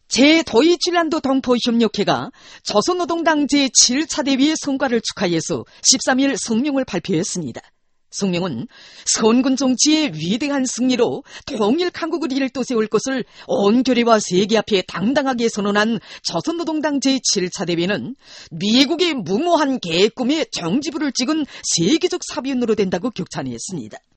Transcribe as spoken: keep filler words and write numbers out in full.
제더이칠란드 동포협력회가 조선노동당 제칠 차 대회의 성과를 축하해서 십삼 일 성명을 발표했습니다. 성명은 선군 정치의 위대한 승리로 통일 한국을 일떠세울 것을 온 교회와 세계 앞에 당당하게 선언한 조선노동당 제칠 차 대회는 미국의 무모한 계획 꿈에 정지불을 찍은 세계적 사비운으로 된다고 격찬했습니다.